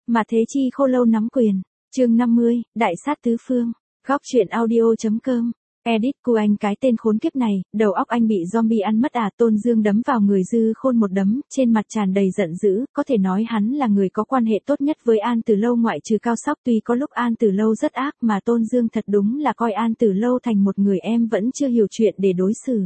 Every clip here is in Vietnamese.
Mà Thế Chi Khô Lâu nắm quyền. Chương 50, Đại sát tứ phương. Góc truyện audio.com. Edit cu anh cái tên khốn kiếp này, đầu óc anh bị zombie ăn mất à? Tôn Dương đấm vào người Dư Khôn một đấm, trên mặt tràn đầy giận dữ, có thể nói hắn là người có quan hệ tốt nhất với An Tử Lâu ngoại trừ Cao Sóc. Tuy có lúc An Tử Lâu rất ác mà Tôn Dương thật đúng là coi An Tử Lâu thành một người em vẫn chưa hiểu chuyện để đối xử.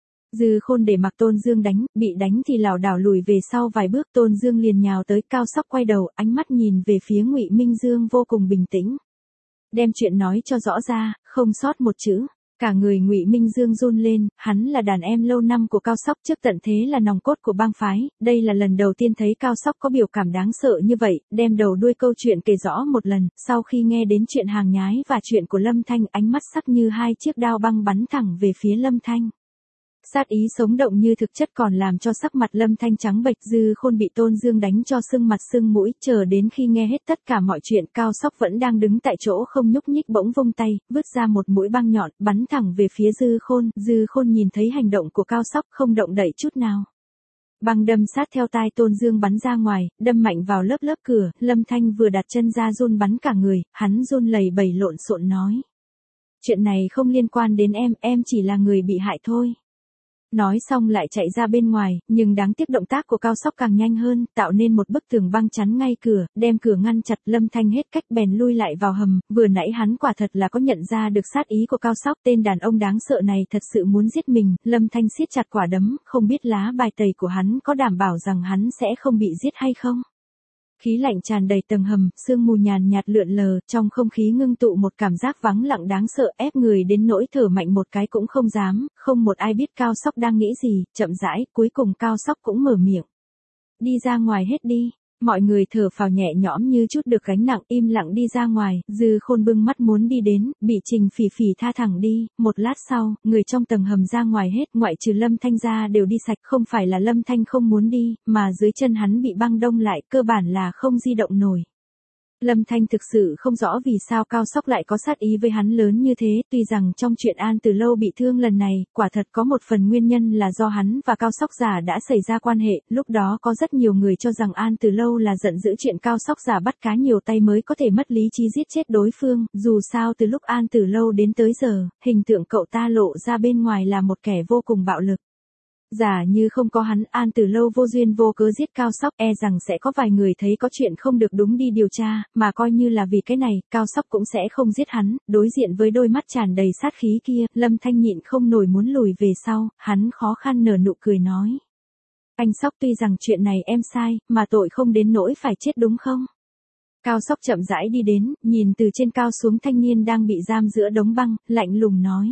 Dư Khôn để mặc Tôn Dương đánh, bị đánh thì lảo đảo lùi về sau vài bước. Tôn Dương liền nhào tới, Cao Sóc quay đầu, ánh mắt nhìn về phía Ngụy Minh Dương vô cùng bình tĩnh. Đem chuyện nói cho rõ ra, không sót một chữ. Cả người Ngụy Minh Dương run lên, hắn là đàn em lâu năm của Cao Sóc, trước tận thế là nòng cốt của bang phái, đây là lần đầu tiên thấy Cao Sóc có biểu cảm đáng sợ như vậy, đem đầu đuôi câu chuyện kể rõ một lần, sau khi nghe đến chuyện hàng nhái và chuyện của Lâm Thanh, ánh mắt sắc như hai chiếc đao băng bắn thẳng về phía Lâm Thanh. Sát ý sống động như thực chất còn làm cho sắc mặt Lâm Thanh trắng bệch. Dư Khôn bị Tôn Dương đánh cho sưng mặt sưng mũi, chờ đến khi nghe hết tất cả mọi chuyện, Cao Sóc vẫn đang đứng tại chỗ không nhúc nhích bỗng vung tay, vứt ra một mũi băng nhọn, bắn thẳng về phía Dư Khôn. Dư Khôn nhìn thấy hành động của Cao Sóc không động đậy chút nào. Băng đâm sát theo tai Tôn Dương bắn ra ngoài, đâm mạnh vào lớp cửa. Lâm Thanh vừa đặt chân ra run bắn cả người, hắn run lẩy bẩy lộn xộn nói: chuyện này không liên quan đến em chỉ là người bị hại thôi. Nói xong lại chạy ra bên ngoài, nhưng đáng tiếc động tác của Cao Sóc càng nhanh hơn, tạo nên một bức tường băng chắn ngay cửa, đem cửa ngăn chặt. Lâm Thanh hết cách bèn lui lại vào hầm, vừa nãy hắn quả thật là có nhận ra được sát ý của Cao Sóc, tên đàn ông đáng sợ này thật sự muốn giết mình. Lâm Thanh siết chặt quả đấm, không biết lá bài tẩy của hắn có đảm bảo rằng hắn sẽ không bị giết hay không. Khí lạnh tràn đầy tầng hầm, sương mù nhàn nhạt lượn lờ, trong không khí ngưng tụ một cảm giác vắng lặng đáng sợ, ép người đến nỗi thở mạnh một cái cũng không dám. Không một ai biết Cao Sóc đang nghĩ gì, chậm rãi, cuối cùng Cao Sóc cũng mở miệng: đi ra ngoài hết đi. Mọi người thở phào nhẹ nhõm như chút được gánh nặng, im lặng đi ra ngoài. Dư Khôn bưng mắt muốn đi đến, bị Trình Phỉ Phỉ tha thẳng đi. Một lát sau, người trong tầng hầm ra ngoài hết, ngoại trừ Lâm Thanh ra đều đi sạch. Không phải là Lâm Thanh không muốn đi, mà dưới chân hắn bị băng đông lại, cơ bản là không di động nổi. Lâm Thanh thực sự không rõ vì sao Cao Sóc lại có sát ý với hắn lớn như thế, tuy rằng trong chuyện An Tử Lâu bị thương lần này, quả thật có một phần nguyên nhân là do hắn và Cao Sóc giả đã xảy ra quan hệ, lúc đó có rất nhiều người cho rằng An Tử Lâu là giận dữ chuyện Cao Sóc giả bắt cá nhiều tay mới có thể mất lý trí giết chết đối phương, dù sao từ lúc An Tử Lâu đến tới giờ, hình tượng cậu ta lộ ra bên ngoài là một kẻ vô cùng bạo lực. Giả như không có hắn, An Tử Lâu vô duyên vô cớ giết Cao Sóc, e rằng sẽ có vài người thấy có chuyện không được đúng đi điều tra, mà coi như là vì cái này, Cao Sóc cũng sẽ không giết hắn. Đối diện với đôi mắt tràn đầy sát khí kia, Lâm Thanh nhịn không nổi muốn lùi về sau, hắn khó khăn nở nụ cười nói: anh Sóc, tuy rằng chuyện này em sai, mà tội không đến nỗi phải chết đúng không? Cao Sóc chậm rãi đi đến, nhìn từ trên cao xuống thanh niên đang bị giam giữa đống băng, lạnh lùng nói.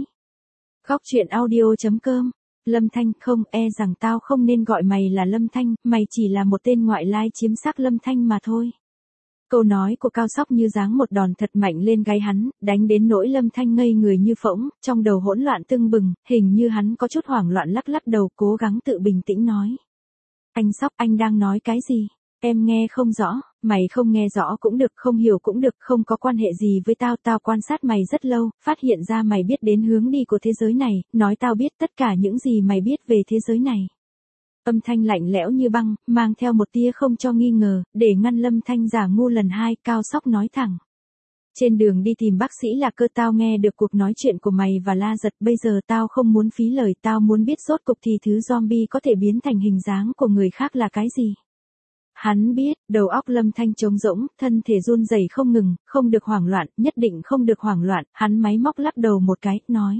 Góc truyện audio.com. Lâm Thanh, không, e rằng tao không nên gọi mày là Lâm Thanh, mày chỉ là một tên ngoại lai chiếm xác Lâm Thanh mà thôi. Câu nói của Cao Sóc như giáng một đòn thật mạnh lên gáy hắn, đánh đến nỗi Lâm Thanh ngây người như phỗng, trong đầu hỗn loạn tưng bừng, hình như hắn có chút hoảng loạn lắc lắc đầu, cố gắng tự bình tĩnh nói: anh Sóc, anh đang nói cái gì? Em nghe không rõ. Mày không nghe rõ cũng được, không hiểu cũng được, không có quan hệ gì với tao. Tao quan sát mày rất lâu, phát hiện ra mày biết đến hướng đi của thế giới này, nói tao biết tất cả những gì mày biết về thế giới này. Âm thanh lạnh lẽo như băng, mang theo một tia không cho nghi ngờ, để ngăn Lâm Thanh giả ngu lần hai, Cao Sóc nói thẳng: trên đường đi tìm bác sĩ Lạc Cơ tao nghe được cuộc nói chuyện của mày và La Giật, bây giờ tao không muốn phí lời, tao muốn biết rốt cục thì thứ zombie có thể biến thành hình dáng của người khác là cái gì. Hắn biết, đầu óc Lâm Thanh trống rỗng, thân thể run rẩy không ngừng, không được hoảng loạn, nhất định không được hoảng loạn. Hắn máy móc lắc đầu một cái, nói: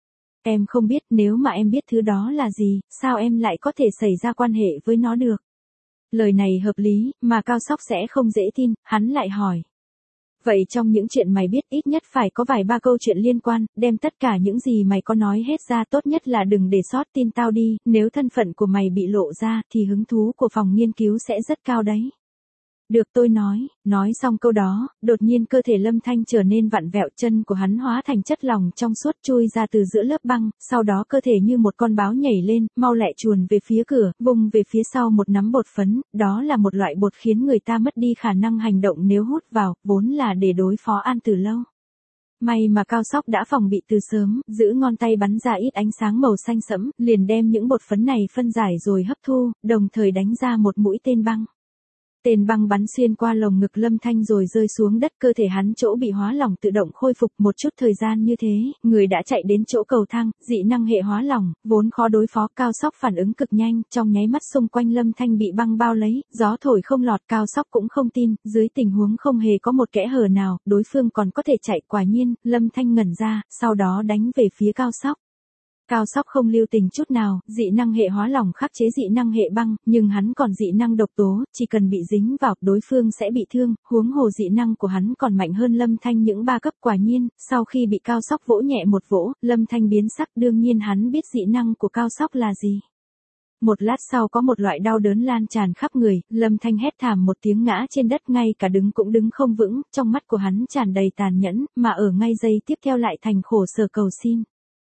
em không biết, nếu mà em biết thứ đó là gì, sao em lại có thể xảy ra quan hệ với nó được? Lời này hợp lý, mà Cao Sóc sẽ không dễ tin, hắn lại hỏi: vậy trong những chuyện mày biết ít nhất phải có vài ba câu chuyện liên quan, đem tất cả những gì mày có nói hết ra, tốt nhất là đừng để sót tin tao đi, nếu thân phận của mày bị lộ ra thì hứng thú của phòng nghiên cứu sẽ rất cao đấy. Được, tôi nói xong câu đó, đột nhiên cơ thể Lâm Thanh trở nên vặn vẹo, chân của hắn hóa thành chất lỏng trong suốt chui ra từ giữa lớp băng, sau đó cơ thể như một con báo nhảy lên, mau lẹ chuồn về phía cửa, vùng về phía sau một nắm bột phấn, đó là một loại bột khiến người ta mất đi khả năng hành động nếu hút vào, vốn là để đối phó An Tử Lâu. May mà Cao Sóc đã phòng bị từ sớm, giữ ngón tay bắn ra ít ánh sáng màu xanh sẫm, liền đem những bột phấn này phân giải rồi hấp thu, đồng thời đánh ra một mũi tên băng. Tên băng bắn xuyên qua lồng ngực Lâm Thanh rồi rơi xuống đất, cơ thể hắn chỗ bị hóa lỏng tự động khôi phục. Một chút thời gian như thế, người đã chạy đến chỗ cầu thang, dị năng hệ hóa lỏng, vốn khó đối phó. Cao Sóc phản ứng cực nhanh, trong nháy mắt xung quanh Lâm Thanh bị băng bao lấy, gió thổi không lọt. Cao Sóc cũng không tin, dưới tình huống không hề có một kẽ hở nào, đối phương còn có thể chạy. Quả nhiên, Lâm Thanh ngẩn ra, sau đó đánh về phía Cao Sóc. Cao Sóc không lưu tình chút nào, dị năng hệ hóa lỏng khắc chế dị năng hệ băng, nhưng hắn còn dị năng độc tố, chỉ cần bị dính vào, đối phương sẽ bị thương, huống hồ dị năng của hắn còn mạnh hơn Lâm Thanh những 3 cấp. Quả nhiên, sau khi bị Cao Sóc vỗ nhẹ một vỗ, Lâm Thanh biến sắc, đương nhiên hắn biết dị năng của Cao Sóc là gì. Một lát sau có một loại đau đớn lan tràn khắp người, Lâm Thanh hét thảm một tiếng ngã trên đất, ngay cả đứng cũng đứng không vững, trong mắt của hắn tràn đầy tàn nhẫn, mà ở ngay giây tiếp theo lại thành khổ sở cầu xin.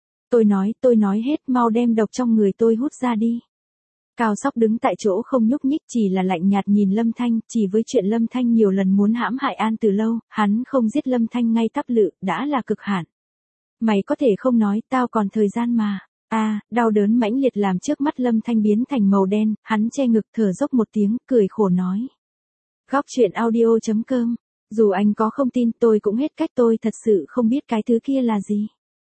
Tôi nói hết, mau đem độc trong người tôi hút ra đi. Cao Sóc đứng tại chỗ không nhúc nhích, chỉ là lạnh nhạt nhìn Lâm Thanh, chỉ với chuyện Lâm Thanh nhiều lần muốn hãm hại An từ lâu, hắn không giết Lâm Thanh ngay tắp lự, đã là cực hạn. Mày có thể không nói, tao còn thời gian mà. Đau đớn mãnh liệt làm trước mắt Lâm Thanh biến thành màu đen, hắn che ngực thở dốc một tiếng, cười khổ nói. Góc truyện audio.com, dù anh có không tin tôi cũng hết cách, tôi thật sự không biết cái thứ kia là gì.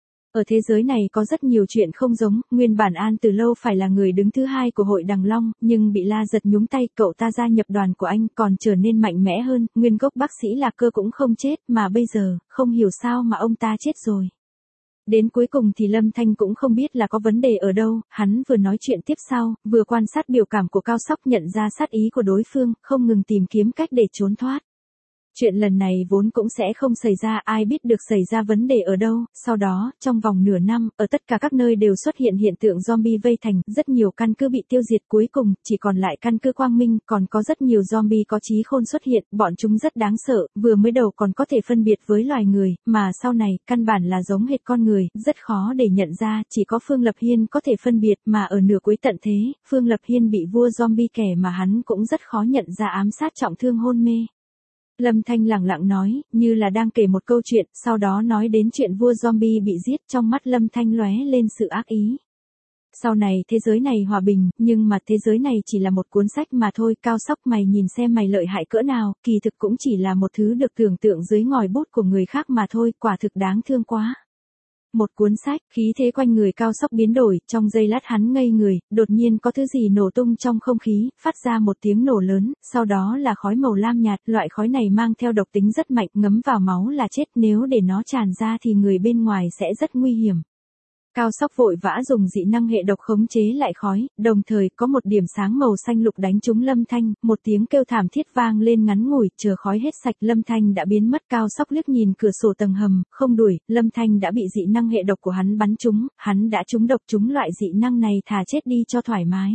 Ở thế giới này có rất nhiều chuyện không giống, nguyên bản An từ lâu phải là người đứng thứ 2 của hội Đằng Long, nhưng bị La Giật nhúng tay, cậu ta gia nhập đoàn của anh còn trở nên mạnh mẽ hơn, nguyên gốc bác sĩ Lạc Cơ cũng không chết, mà bây giờ, không hiểu sao mà ông ta chết rồi. Đến cuối cùng thì Lâm Thanh cũng không biết là có vấn đề ở đâu, hắn vừa nói chuyện tiếp sau, vừa quan sát biểu cảm của Cao Sóc, nhận ra sát ý của đối phương, không ngừng tìm kiếm cách để trốn thoát. Chuyện lần này vốn cũng sẽ không xảy ra, ai biết được xảy ra vấn đề ở đâu. Sau đó, trong vòng nửa năm, ở tất cả các nơi đều xuất hiện hiện tượng zombie vây thành, rất nhiều căn cứ bị tiêu diệt, cuối cùng chỉ còn lại căn cứ Quang Minh, còn có rất nhiều zombie có trí khôn xuất hiện, bọn chúng rất đáng sợ, vừa mới đầu còn có thể phân biệt với loài người, mà sau này, căn bản là giống hệt con người, rất khó để nhận ra, chỉ có Phương Lập Hiên có thể phân biệt, mà ở nửa cuối tận thế, Phương Lập Hiên bị vua zombie kẻ mà hắn cũng rất khó nhận ra ám sát trọng thương hôn mê. Lâm Thanh lẳng lặng nói, như là đang kể một câu chuyện, sau đó nói đến chuyện vua zombie bị giết, trong mắt Lâm Thanh lóe lên sự ác ý. Sau này thế giới này hòa bình, nhưng mà thế giới này chỉ là một cuốn sách mà thôi. Cao Sóc, mày nhìn xem mày lợi hại cỡ nào, kỳ thực cũng chỉ là một thứ được tưởng tượng dưới ngòi bút của người khác mà thôi, quả thực đáng thương quá. Một cuốn sách, khí thế quanh người Cao Sóc biến đổi, trong giây lát hắn ngây người, đột nhiên có thứ gì nổ tung trong không khí, phát ra một tiếng nổ lớn, sau đó là khói màu lam nhạt, loại khói này mang theo độc tính rất mạnh, ngấm vào máu là chết, nếu để nó tràn ra thì người bên ngoài sẽ rất nguy hiểm. Cao Sóc vội vã dùng dị năng hệ độc khống chế lại khói, đồng thời có một điểm sáng màu xanh lục đánh trúng Lâm Thanh, một tiếng kêu thảm thiết vang lên ngắn ngủi, chờ khói hết sạch Lâm Thanh đã biến mất. Cao Sóc liếc nhìn cửa sổ tầng hầm, không đuổi, Lâm Thanh đã bị dị năng hệ độc của hắn bắn trúng, hắn đã trúng độc, trúng loại dị năng này thà chết đi cho thoải mái.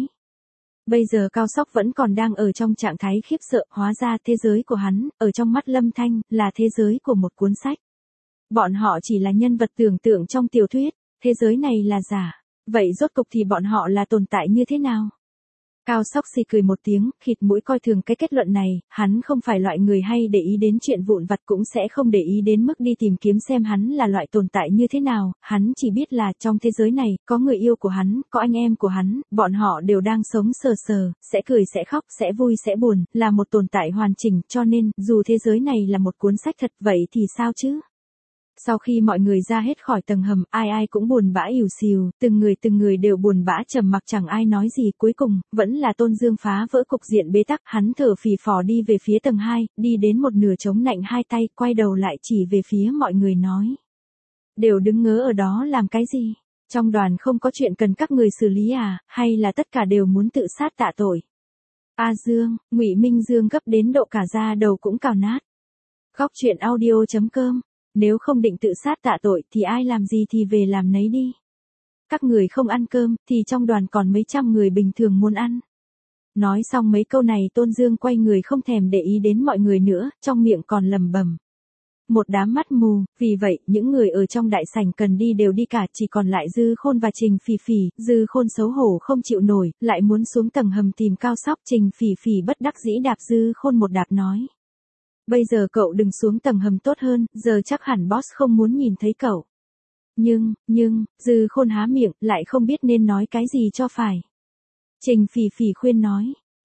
Bây giờ Cao Sóc vẫn còn đang ở trong trạng thái khiếp sợ, hóa ra thế giới của hắn, ở trong mắt Lâm Thanh, là thế giới của một cuốn sách. Bọn họ chỉ là nhân vật tưởng tượng trong tiểu thuyết. Thế giới này là giả, vậy rốt cục thì bọn họ là tồn tại như thế nào? Cao Sóc xì cười một tiếng, khịt mũi coi thường cái kết luận này, hắn không phải loại người hay để ý đến chuyện vụn vặt, cũng sẽ không để ý đến mức đi tìm kiếm xem hắn là loại tồn tại như thế nào, hắn chỉ biết là trong thế giới này, có người yêu của hắn, có anh em của hắn, bọn họ đều đang sống sờ sờ, sẽ cười sẽ khóc, sẽ vui sẽ buồn, là một tồn tại hoàn chỉnh, cho nên, dù thế giới này là một cuốn sách thật, vậy thì sao chứ? Sau khi mọi người ra hết khỏi tầng hầm, ai ai cũng buồn bã ỉu xìu, từng người đều buồn bã trầm mặc chẳng ai nói gì, cuối cùng, vẫn là Tôn Dương phá vỡ cục diện bế tắc, hắn thở phì phò đi về phía tầng 2, đi đến một nửa chống nạnh hai tay, quay đầu lại chỉ về phía mọi người nói. Đều đứng ngớ ở đó làm cái gì? Trong đoàn không có chuyện cần các người xử lý à, hay là tất cả đều muốn tự sát tạ tội? Dương, Ngụy Minh Dương gấp đến độ cả da đầu cũng cào nát. Góc truyện audio.com, nếu không định tự sát tạ tội thì ai làm gì thì về làm nấy đi. Các người không ăn cơm thì trong đoàn còn mấy trăm người bình thường muốn ăn. Nói xong mấy câu này Tôn Dương quay người không thèm để ý đến mọi người nữa, trong miệng còn lẩm bẩm. Một đám mắt mù, vì vậy những người ở trong đại sảnh cần đi đều đi cả, chỉ còn lại Dư Khôn và Trình Phỉ Phỉ. Dư Khôn xấu hổ không chịu nổi, lại muốn xuống tầng hầm tìm Cao Sóc. Trình Phỉ Phỉ bất đắc dĩ đạp Dư Khôn một đạp nói. Bây giờ cậu đừng xuống tầng hầm tốt hơn, giờ chắc hẳn boss không muốn nhìn thấy cậu. Nhưng, Dư Khôn há miệng, lại không biết nên nói cái gì cho phải. Trình Phỉ Phỉ khuyên nói,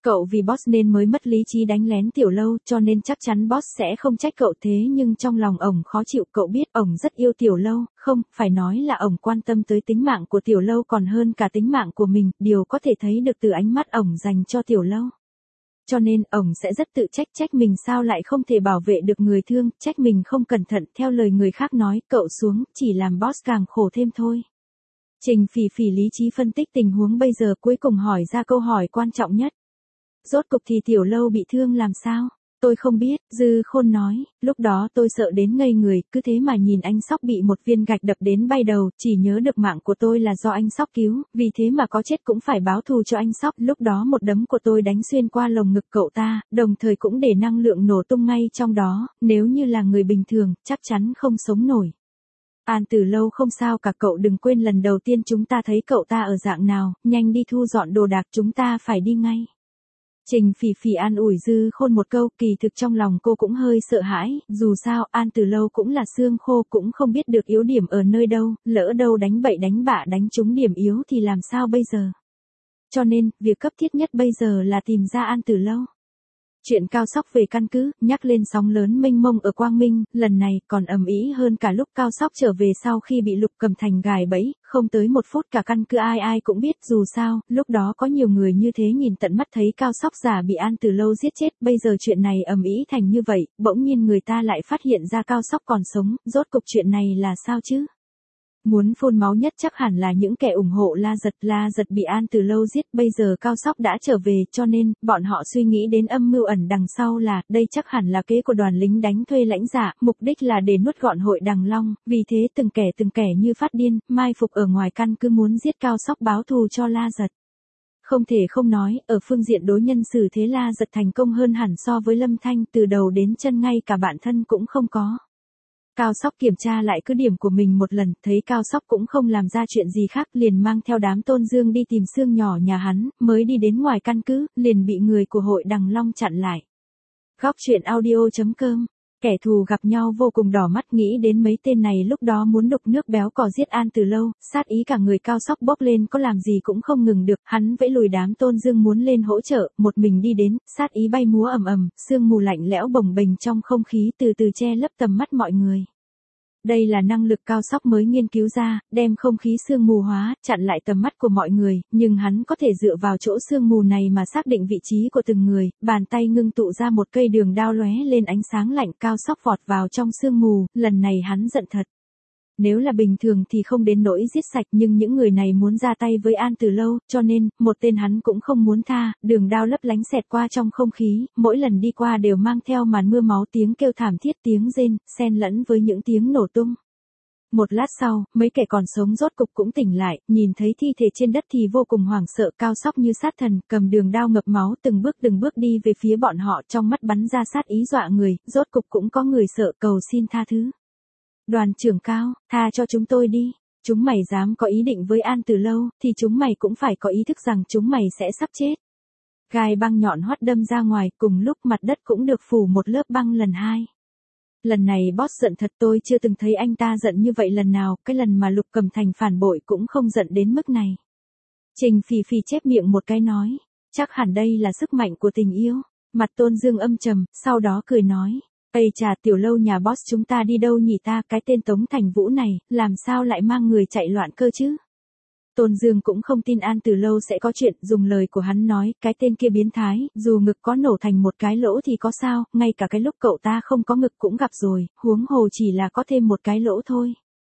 Cậu vì boss nên mới mất lý trí đánh lén Tiểu Lâu, cho nên chắc chắn boss sẽ không trách cậu, thế nhưng trong lòng ổng khó chịu, cậu biết ổng rất yêu Tiểu Lâu, không, phải nói là ổng quan tâm tới tính mạng của Tiểu Lâu còn hơn cả tính mạng của mình, điều có thể thấy được từ ánh mắt ổng dành cho Tiểu Lâu. Cho nên, ổng sẽ rất tự trách mình sao lại không thể bảo vệ được người thương, trách mình không cẩn thận, theo lời người khác nói, cậu xuống, chỉ làm boss càng khổ thêm thôi. Trình Phỉ Phỉ lý trí phân tích tình huống bây giờ, cuối cùng hỏi ra câu hỏi quan trọng nhất. Rốt cục thì Tiểu Lâu bị thương làm sao? Tôi không biết, Dư Khôn nói, lúc đó tôi sợ đến ngây người, cứ thế mà nhìn anh Sóc bị một viên gạch đập đến bay đầu, chỉ nhớ được mạng của tôi là do anh Sóc cứu, vì thế mà có chết cũng phải báo thù cho anh Sóc. Lúc đó một đấm của tôi đánh xuyên qua lồng ngực cậu ta, đồng thời cũng để năng lượng nổ tung ngay trong đó, nếu như là người bình thường, chắc chắn không sống nổi. An Tử Lâu không sao cả, cậu đừng quên lần đầu tiên chúng ta thấy cậu ta ở dạng nào, nhanh đi thu dọn đồ đạc, chúng ta phải đi ngay. Trình Phỉ Phỉ an ủi Dư Khôn một câu, kỳ thực trong lòng cô cũng hơi sợ hãi, dù sao An Tử Lâu cũng là xương khô, cũng không biết được yếu điểm ở nơi đâu, lỡ đâu đánh bậy đánh bạ đánh trúng điểm yếu thì làm sao bây giờ. Cho nên, việc cấp thiết nhất bây giờ là tìm ra An Tử Lâu. Chuyện Cao Sóc về căn cứ, nhắc lên sóng lớn mênh mông ở Quang Minh, lần này còn ầm ĩ hơn cả lúc Cao Sóc trở về sau khi bị Lục Cầm Thành gài bẫy, không tới một phút cả căn cứ ai cũng biết, dù sao, lúc đó có nhiều người như thế nhìn tận mắt thấy Cao Sóc giả bị An Tử Lâu giết chết, bây giờ chuyện này ầm ĩ thành như vậy, bỗng nhiên người ta lại phát hiện ra Cao Sóc còn sống, rốt cục chuyện này là sao chứ? Muốn phun máu nhất chắc hẳn là những kẻ ủng hộ La Giật bị An Tử Lâu giết, bây giờ Cao Sóc đã trở về, cho nên, bọn họ suy nghĩ đến âm mưu ẩn đằng sau là, đây chắc hẳn là kế của đoàn lính đánh thuê lãnh giả, mục đích là để nuốt gọn hội Đằng Long, vì thế từng kẻ như phát điên, mai phục ở ngoài căn cứ muốn giết Cao Sóc báo thù cho La Giật. Không thể không nói, ở phương diện đối nhân xử thế La Giật thành công hơn hẳn so với Lâm Thanh, từ đầu đến chân ngay cả bạn thân cũng không có. Cao Sóc kiểm tra lại cứ điểm của mình một lần, thấy Cao Sóc cũng không làm ra chuyện gì khác, liền mang theo đám Tôn Dương đi tìm xương nhỏ nhà hắn, mới đi đến ngoài căn cứ, liền bị người của hội Đằng Long chặn lại. Góc truyện audio.com, kẻ thù gặp nhau vô cùng đỏ mắt, nghĩ đến mấy tên này lúc đó muốn đục nước béo cò giết An Tử Lâu, sát ý cả người Cao Sóc bốc lên, có làm gì cũng không ngừng được, hắn vẫy lùi đám Tôn Dương muốn lên hỗ trợ, một mình đi đến, sát ý bay múa ầm, sương mù lạnh lẽo bồng bềnh trong không khí từ từ che lấp tầm mắt mọi người. Đây là năng lực Cao Sóc mới nghiên cứu ra, đem không khí sương mù hóa, chặn lại tầm mắt của mọi người, nhưng hắn có thể dựa vào chỗ sương mù này mà xác định vị trí của từng người, bàn tay ngưng tụ ra một cây đường đao lóe lên ánh sáng lạnh, Cao Sóc vọt vào trong sương mù, lần này hắn giận thật. Nếu là bình thường thì không đến nỗi giết sạch, nhưng những người này muốn ra tay với An Tử Lâu, cho nên, một tên hắn cũng không muốn tha, đường đao lấp lánh xẹt qua trong không khí, mỗi lần đi qua đều mang theo màn mưa máu, tiếng kêu thảm thiết, tiếng rên, xen lẫn với những tiếng nổ tung. Một lát sau, mấy kẻ còn sống rốt cục cũng tỉnh lại, nhìn thấy thi thể trên đất thì vô cùng hoảng sợ, Cao Sóc như sát thần, cầm đường đao ngập máu từng bước đi về phía bọn họ, trong mắt bắn ra sát ý dọa người, rốt cục cũng có người sợ cầu xin tha thứ. Đoàn trưởng Cao, tha cho chúng tôi đi, chúng mày dám có ý định với An Tử Lâu, thì chúng mày cũng phải có ý thức rằng chúng mày sẽ sắp chết. Gai băng nhọn hoắt đâm ra ngoài, cùng lúc mặt đất cũng được phủ một lớp băng lần hai. Lần này boss giận thật, tôi chưa từng thấy anh ta giận như vậy lần nào, cái lần mà Lục Cầm Thành phản bội cũng không giận đến mức này. Trình Phỉ Phỉ chép miệng một cái nói, chắc hẳn đây là sức mạnh của tình yêu. Mặt Tôn Dương âm trầm, sau đó cười nói. Ây chà, Tiểu Lâu nhà boss chúng ta đi đâu nhỉ ta, cái tên Tống Thành Vũ này, làm sao lại mang người chạy loạn cơ chứ? Tôn Dương cũng không tin An Tử Lâu sẽ có chuyện, dùng lời của hắn nói, cái tên kia biến thái, dù ngực có nổ thành một cái lỗ thì có sao, ngay cả cái lúc cậu ta không có ngực cũng gặp rồi, huống hồ chỉ là có thêm một cái lỗ thôi.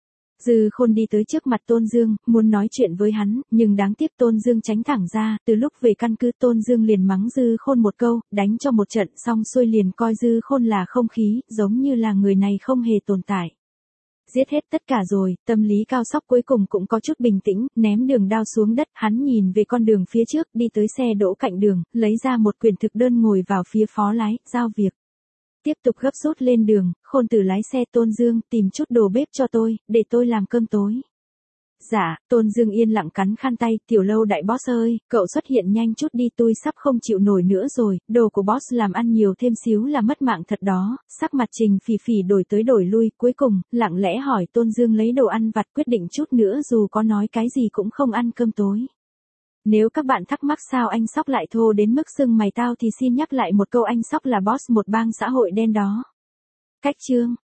Dư Khôn đi tới trước mặt Tôn Dương, muốn nói chuyện với hắn, nhưng đáng tiếc Tôn Dương tránh thẳng ra, từ lúc về căn cứ Tôn Dương liền mắng Dư Khôn một câu, đánh cho một trận xong xuôi liền coi Dư Khôn là không khí, giống như là người này không hề tồn tại. Giết hết tất cả rồi, tâm lý Cao Sóc cuối cùng cũng có chút bình tĩnh, ném đường đao xuống đất, hắn nhìn về con đường phía trước, đi tới xe đỗ cạnh đường, lấy ra một quyển thực đơn ngồi vào phía phó lái, giao việc. Tiếp tục gấp rút lên đường, Khôn Tử lái xe. Tôn Dương, tìm chút đồ bếp cho tôi, để tôi làm cơm tối. Dạ, Tôn Dương yên lặng cắn khăn tay, Tiểu Lâu đại boss ơi, cậu xuất hiện nhanh chút đi, tôi sắp không chịu nổi nữa rồi, đồ của boss làm ăn nhiều thêm xíu là mất mạng thật đó. Sắc mặt Trình Phỉ Phỉ đổi tới đổi lui, cuối cùng, lặng lẽ hỏi Tôn Dương lấy đồ ăn vặt, quyết định chút nữa dù có nói cái gì cũng không ăn cơm tối. Nếu các bạn thắc mắc sao anh Sóc lại thô đến mức sưng mày tao thì xin nhắc lại một câu, anh Sóc là boss một bang xã hội đen đó. Cách chương